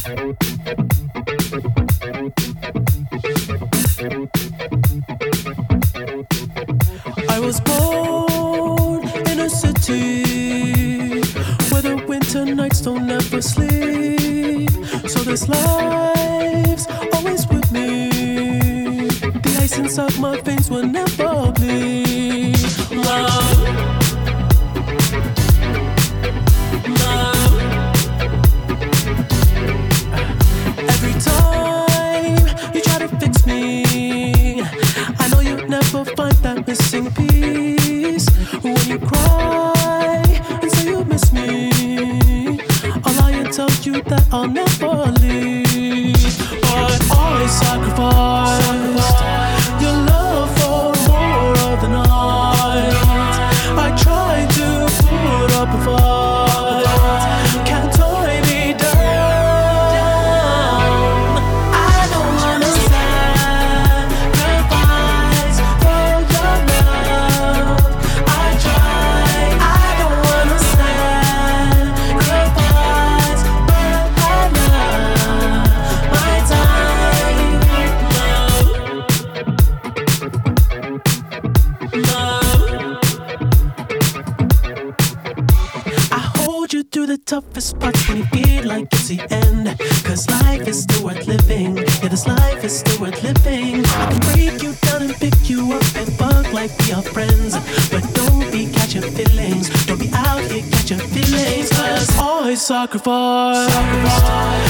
I was born in a city where the winter nights don't ever sleep. So this life's always with me. The ice inside my veins will never bleed. Love, love. Every time you try to fix me, I know you'll never find that missing piece. When you cry and say you miss me, I'll lie and tell you that I'll never leave. But I sacrificed your love for more of the night. I tried to put up a fight, can't tie me down. I don't wanna sacrifice for your love. I tried. I don't wanna sacrifice, but I love my time. Love, love. I hold you through the toughest parts when you feel like it's the end. Cause life is still worth living. Yeah, this life is still worth living. I can break you down and pick you up and fuck like we are friends. But don't be catching feelings. Don't be out here catching feelings. Cause I sacrifice